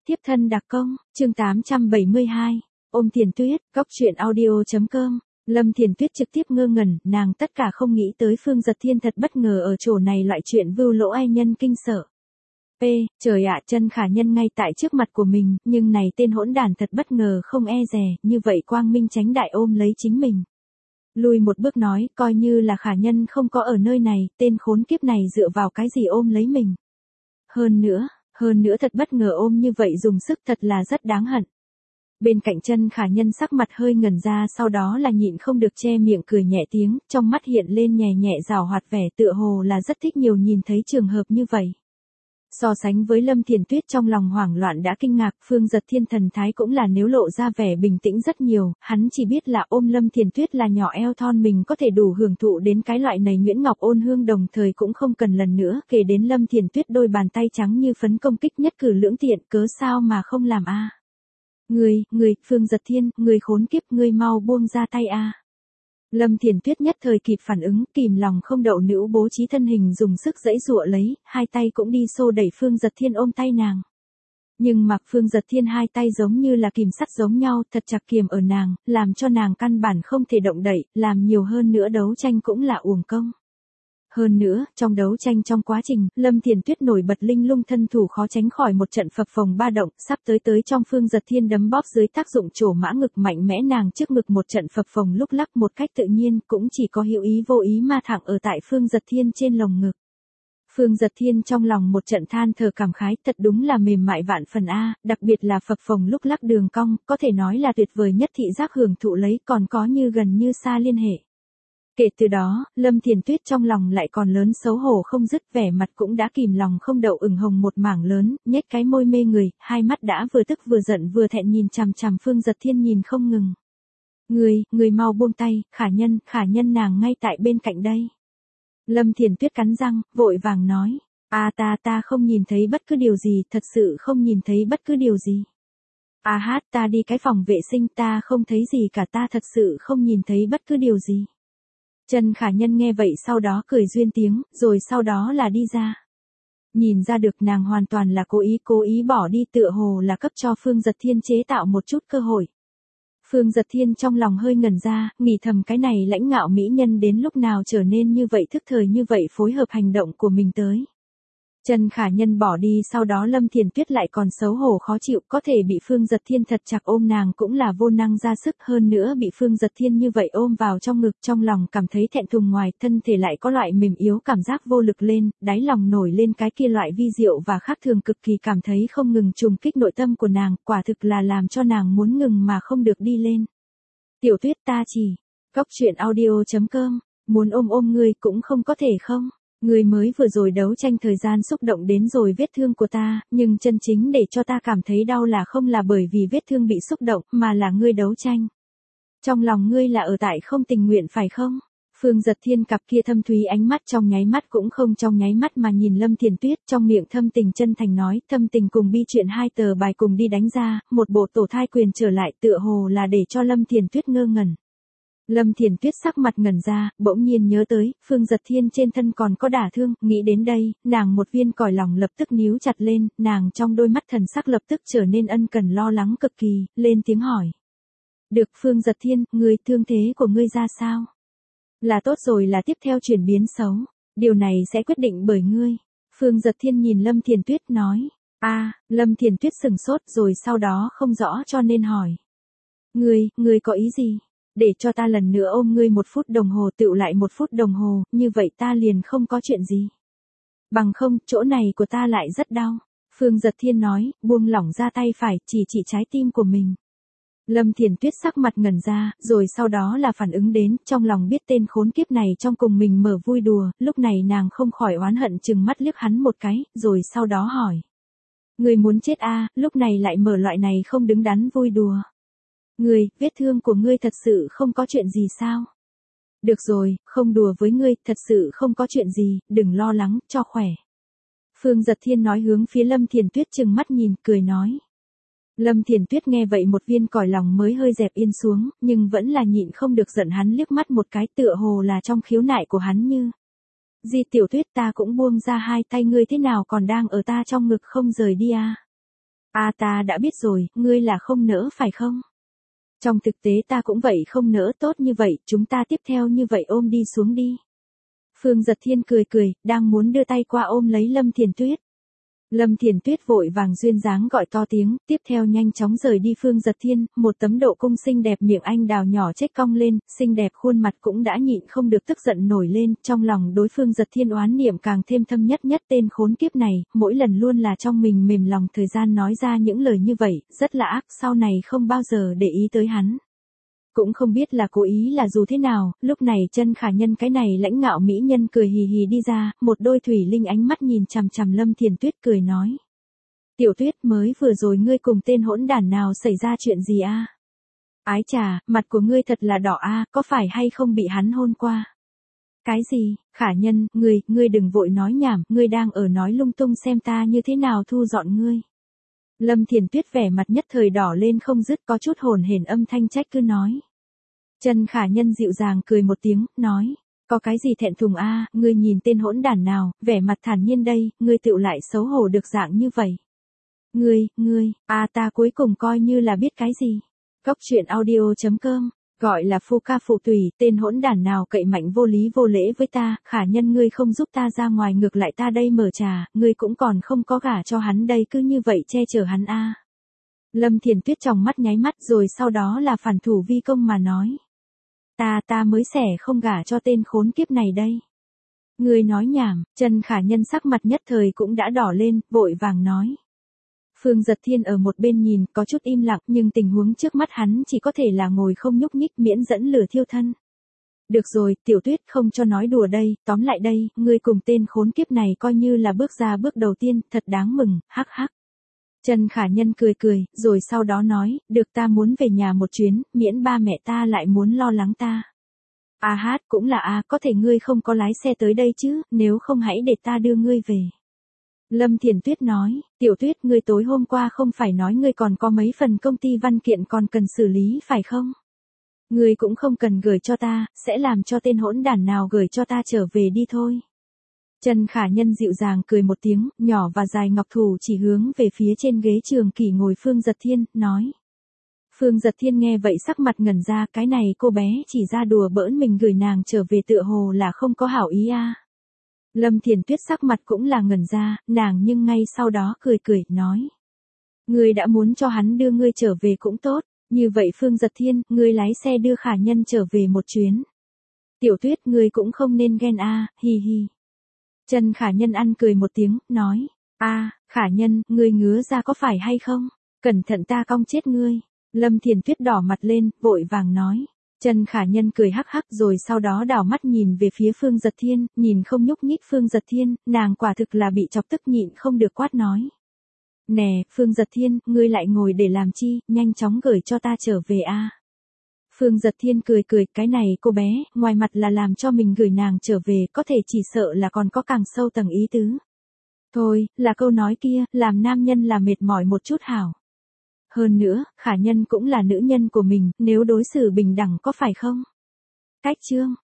Tiếp thân đặc công, chương 872, ôm Thiền Tuyết, góc truyện audio.com. Lâm Thiền Tuyết trực tiếp ngơ ngẩn, nàng tất cả không nghĩ tới Phương Giật Thiên thật bất ngờ ở chỗ này loại chuyện vưu lỗ ai nhân kinh sợ. Trời ạ, Chân Khả Nhân ngay tại trước mặt của mình, nhưng này tên hỗn đản thật bất ngờ không e dè, như vậy quang minh tránh đại ôm lấy chính mình. Lùi một bước nói, coi như là Khả Nhân không có ở nơi này, tên khốn kiếp này dựa vào cái gì ôm lấy mình. Hơn nữa thật bất ngờ ôm như vậy dùng sức thật là rất đáng hận. Bên cạnh Chân Khả Nhân sắc mặt hơi ngẩn ra, sau đó là nhịn không được che miệng cười nhẹ tiếng, trong mắt hiện lên nhẹ nhẹ giảo hoạt vẻ tựa hồ là rất thích nhiều nhìn thấy trường hợp như vậy. So sánh với Lâm Thiền Tuyết trong lòng hoảng loạn đã kinh ngạc, Phương Giật Thiên thần thái cũng là nếu lộ ra vẻ bình tĩnh rất nhiều, hắn chỉ biết là ôm Lâm Thiền Tuyết là nhỏ eo thon mình có thể đủ hưởng thụ đến cái loại này nhuyễn ngọc ôn hương, đồng thời cũng không cần lần nữa kể đến Lâm Thiền Tuyết đôi bàn tay trắng như phấn công kích nhất cử lưỡng tiện, cớ sao mà không làm a? Người, Phương Giật Thiên, người khốn kiếp, người mau buông ra tay a. Lâm Thiền Tuyết nhất thời kịp phản ứng, kìm lòng không đậu nữ bố trí thân hình dùng sức giãy giụa lấy, hai tay cũng đi xô đẩy Phương Giật Thiên ôm tay nàng. Nhưng mà Phương Giật Thiên hai tay giống như là kìm sắt giống nhau, thật chặt kiềm ở nàng, làm cho nàng căn bản không thể động đậy, làm nhiều hơn nữa đấu tranh cũng là uổng công. Hơn nữa, trong đấu tranh trong quá trình, Lâm Thiền Tuyết nổi bật linh lung thân thủ khó tránh khỏi một trận phập phồng ba động, sắp tới trong Phương Giật Thiên đấm bóp dưới tác dụng trổ mã ngực mạnh mẽ, nàng trước ngực một trận phập phồng lúc lắc một cách tự nhiên, cũng chỉ có hữu ý vô ý mà thẳng ở tại Phương Giật Thiên trên lồng ngực. Phương Giật Thiên trong lòng một trận than thở cảm khái, thật đúng là mềm mại vạn phần a, đặc biệt là phập phồng lúc lắc đường cong, có thể nói là tuyệt vời nhất thị giác hưởng thụ lấy, còn có như gần như xa liên hệ. Kể từ đó, Lâm Thiền Tuyết trong lòng lại còn lớn xấu hổ không dứt, vẻ mặt cũng đã kìm lòng không đậu ửng hồng một mảng lớn, nhếch cái môi mê người, hai mắt đã vừa tức vừa giận vừa thẹn nhìn chằm chằm Phương Giật Thiên nhìn không ngừng. Người mau buông tay, Khả Nhân nàng ngay tại bên cạnh đây. Lâm Thiền Tuyết cắn răng, vội vàng nói, ta không nhìn thấy bất cứ điều gì, thật sự không nhìn thấy bất cứ điều gì. Ta đi cái phòng vệ sinh, ta không thấy gì cả, ta thật sự không nhìn thấy bất cứ điều gì. Chân Khả Nhân nghe vậy sau đó cười duyên tiếng, rồi sau đó là đi ra. Nhìn ra được nàng hoàn toàn là cố ý bỏ đi, tựa hồ là cấp cho Phương Giật Thiên chế tạo một chút cơ hội. Phương Giật Thiên trong lòng hơi ngẩn ra, nghĩ thầm cái này lãnh ngạo mỹ nhân đến lúc nào trở nên như vậy, thức thời như vậy phối hợp hành động của mình tới. Chân Khả Nhân bỏ đi, sau đó Lâm Thiền Tuyết lại còn xấu hổ khó chịu, có thể bị Phương Giật Thiên thật chặt ôm nàng cũng là vô năng ra sức, hơn nữa bị Phương Giật Thiên như vậy ôm vào trong ngực, trong lòng cảm thấy thẹn thùng, ngoài thân thể lại có loại mềm yếu cảm giác vô lực lên, đáy lòng nổi lên cái kia loại vi diệu và khác thường cực kỳ, cảm thấy không ngừng trùng kích nội tâm của nàng, quả thực là làm cho nàng muốn ngừng mà không được đi lên. Tiểu Tuyết, ta chỉ, góc truyện audio.com, muốn ôm ngươi cũng không có thể không? Ngươi mới vừa rồi đấu tranh thời gian xúc động đến rồi vết thương của ta, nhưng chân chính để cho ta cảm thấy đau là không là bởi vì vết thương bị xúc động, mà là ngươi đấu tranh. Trong lòng ngươi là ở tại không tình nguyện phải không? Phương Giật Thiên cặp kia thâm thúy ánh mắt trong nháy mắt cũng không trong nháy mắt mà nhìn Lâm Thiền Tuyết, trong miệng thâm tình chân thành nói, thâm tình cùng bi chuyện hai tờ bài cùng đi đánh ra, một bộ tổ thai quyền trở lại, tựa hồ là để cho Lâm Thiền Tuyết ngơ ngẩn. Lâm Thiền Tuyết sắc mặt ngẩn ra, bỗng nhiên nhớ tới, Phương Giật Thiên trên thân còn có đả thương, nghĩ đến đây, nàng một viên còi lòng lập tức níu chặt lên, nàng trong đôi mắt thần sắc lập tức trở nên ân cần lo lắng cực kỳ, lên tiếng hỏi. Được, Phương Giật Thiên, người thương thế của ngươi ra sao? Là tốt rồi, là tiếp theo chuyển biến xấu, điều này sẽ quyết định bởi ngươi. Phương Giật Thiên nhìn Lâm Thiền Tuyết nói, Lâm Thiền Tuyết sừng sốt rồi sau đó không rõ cho nên hỏi. Ngươi có ý gì? Để cho ta lần nữa ôm ngươi 1 phút đồng hồ, tựu lại 1 phút đồng hồ, như vậy ta liền không có chuyện gì. Bằng không, chỗ này của ta lại rất đau. Phương Giật Thiên nói, buông lỏng ra tay phải, chỉ trái tim của mình. Lâm Thiền Tuyết sắc mặt ngẩn ra, rồi sau đó là phản ứng đến, trong lòng biết tên khốn kiếp này trong cùng mình mở vui đùa, lúc này nàng không khỏi oán hận chừng mắt liếc hắn một cái, rồi sau đó hỏi. Ngươi muốn chết lúc này lại mở loại này không đứng đắn vui đùa. Vết thương của ngươi thật sự không có chuyện gì sao? Được rồi, không đùa với ngươi, thật sự không có chuyện gì, đừng lo lắng, cho khỏe. Phương Giật Thiên nói hướng phía Lâm Thiền Tuyết chừng mắt nhìn, cười nói. Lâm Thiền Tuyết nghe vậy một viên còi lòng mới hơi dẹp yên xuống, nhưng vẫn là nhịn không được giận hắn liếc mắt một cái, tựa hồ là trong khiếu nại của hắn như. Di Tiểu Tuyết, ta cũng buông ra hai tay, ngươi thế nào còn đang ở ta trong ngực không rời đi Ta đã biết rồi, ngươi là không nỡ phải không? Trong thực tế ta cũng vậy, không nỡ. Tốt như vậy, chúng ta tiếp theo như vậy, ôm đi xuống đi. Phương Giật Thiên cười cười, đang muốn đưa tay qua ôm lấy Lâm Thiền Tuyết. Lâm Thiền Tuyết vội vàng duyên dáng gọi to tiếng, tiếp theo nhanh chóng rời đi. Phương Giật Thiên, một tấm độ cung xinh đẹp, miệng anh đào nhỏ chếch cong lên, xinh đẹp khuôn mặt cũng đã nhịn không được tức giận nổi lên, trong lòng đối Phương Giật Thiên oán niệm càng thêm thâm nhất. Tên khốn kiếp này, mỗi lần luôn là trong mình mềm lòng, thời gian nói ra những lời như vậy, rất là ác, sau này không bao giờ để ý tới hắn. Cũng không biết là cố ý là dù thế nào, lúc này Chân Khả Nhân cái này lãnh ngạo mỹ nhân cười hì hì đi ra, một đôi thủy linh ánh mắt nhìn chằm chằm Lâm Thiền Tuyết cười nói. Tiểu Tuyết, mới vừa rồi ngươi cùng tên hỗn đản nào xảy ra chuyện gì a? Ái chà, mặt của ngươi thật là đỏ a, có phải hay không bị hắn hôn qua? Cái gì? Khả Nhân, ngươi đừng vội nói nhảm, ngươi đang ở nói lung tung, xem ta như thế nào thu dọn ngươi. Lâm Thiền Tuyết vẻ mặt nhất thời đỏ lên không dứt, có chút hồn hển âm thanh trách cứ nói. Chân Khả Nhân dịu dàng cười một tiếng, nói, có cái gì thẹn thùng a, ngươi nhìn tên hỗn đản nào, vẻ mặt thản nhiên đây, ngươi tựu lại xấu hổ được dạng như vậy. Ngươi, ta cuối cùng coi như là biết cái gì. Cốc truyện audio.com, gọi là phu ca phụ tùy, tên hỗn đản nào cậy mạnh vô lý vô lễ với ta, Khả Nhân ngươi không giúp ta ra ngoài, ngược lại ta đây mở trà, ngươi cũng còn không có gả cho hắn đây, cứ như vậy che chở hắn a. Lâm Thiền Tuyết trong mắt nháy mắt, rồi sau đó là phản thủ vi công mà nói. Ta mới xẻ không gả cho tên khốn kiếp này đây. Ngươi nói nhảm. Chân Khả Nhân sắc mặt nhất thời cũng đã đỏ lên, vội vàng nói. Phương Giật Thiên ở một bên nhìn, có chút im lặng, nhưng tình huống trước mắt hắn chỉ có thể là ngồi không nhúc nhích, miễn dẫn lửa thiêu thân. Được rồi, Tiểu Tuyết, không cho nói đùa đây, tóm lại đây, ngươi cùng tên khốn kiếp này coi như là bước ra bước đầu tiên, thật đáng mừng, hắc hắc. Chân Khả Nhân cười cười, rồi sau đó nói, được, ta muốn về nhà một chuyến, miễn ba mẹ ta lại muốn lo lắng ta. Cũng là có thể ngươi không có lái xe tới đây chứ, nếu không hãy để ta đưa ngươi về. Lâm Thiền Tuyết nói, Tiểu Tuyết, ngươi tối hôm qua không phải nói ngươi còn có mấy phần công ty văn kiện còn cần xử lý phải không? Ngươi cũng không cần gửi cho ta, sẽ làm cho tên hỗn đản nào gửi cho ta trở về đi thôi. Chân Khả Nhân dịu dàng cười một tiếng, nhỏ và dài ngọc thủ chỉ hướng về phía trên ghế trường kỷ ngồi Phương Giật Thiên, nói. Phương Giật Thiên nghe vậy sắc mặt ngẩn ra, cái này cô bé chỉ ra đùa bỡn mình gửi nàng trở về tựa hồ là không có hảo ý a. Lâm Thiền Tuyết sắc mặt cũng là ngẩn ra, nàng nhưng ngay sau đó cười cười, nói. Ngươi đã muốn cho hắn đưa ngươi trở về cũng tốt, như vậy Phương Giật Thiên, ngươi lái xe đưa Khả Nhân trở về một chuyến. Tiểu Tuyết, ngươi cũng không nên ghen hi hi. Chân Khả Nhân ăn cười một tiếng, nói. Khả Nhân, ngươi ngứa ra có phải hay không? Cẩn thận ta cong chết ngươi. Lâm Thiền Tuyết đỏ mặt lên, vội vàng nói. Chân Khả Nhân cười hắc hắc, rồi sau đó đảo mắt nhìn về phía Phương Giật Thiên, nhìn không nhúc nhích Phương Giật Thiên, nàng quả thực là bị chọc tức nhịn không được quát nói. Nè, Phương Giật Thiên, ngươi lại ngồi để làm chi, nhanh chóng gửi cho ta trở về a. Phương Giật Thiên cười cười, cái này cô bé, ngoài mặt là làm cho mình gửi nàng trở về, có thể chỉ sợ là còn có càng sâu tầng ý tứ. Thôi, là câu nói kia, làm nam nhân là mệt mỏi một chút hảo. Hơn nữa, Khả Nhân cũng là nữ nhân của mình, nếu đối xử bình đẳng có phải không? Cách chương.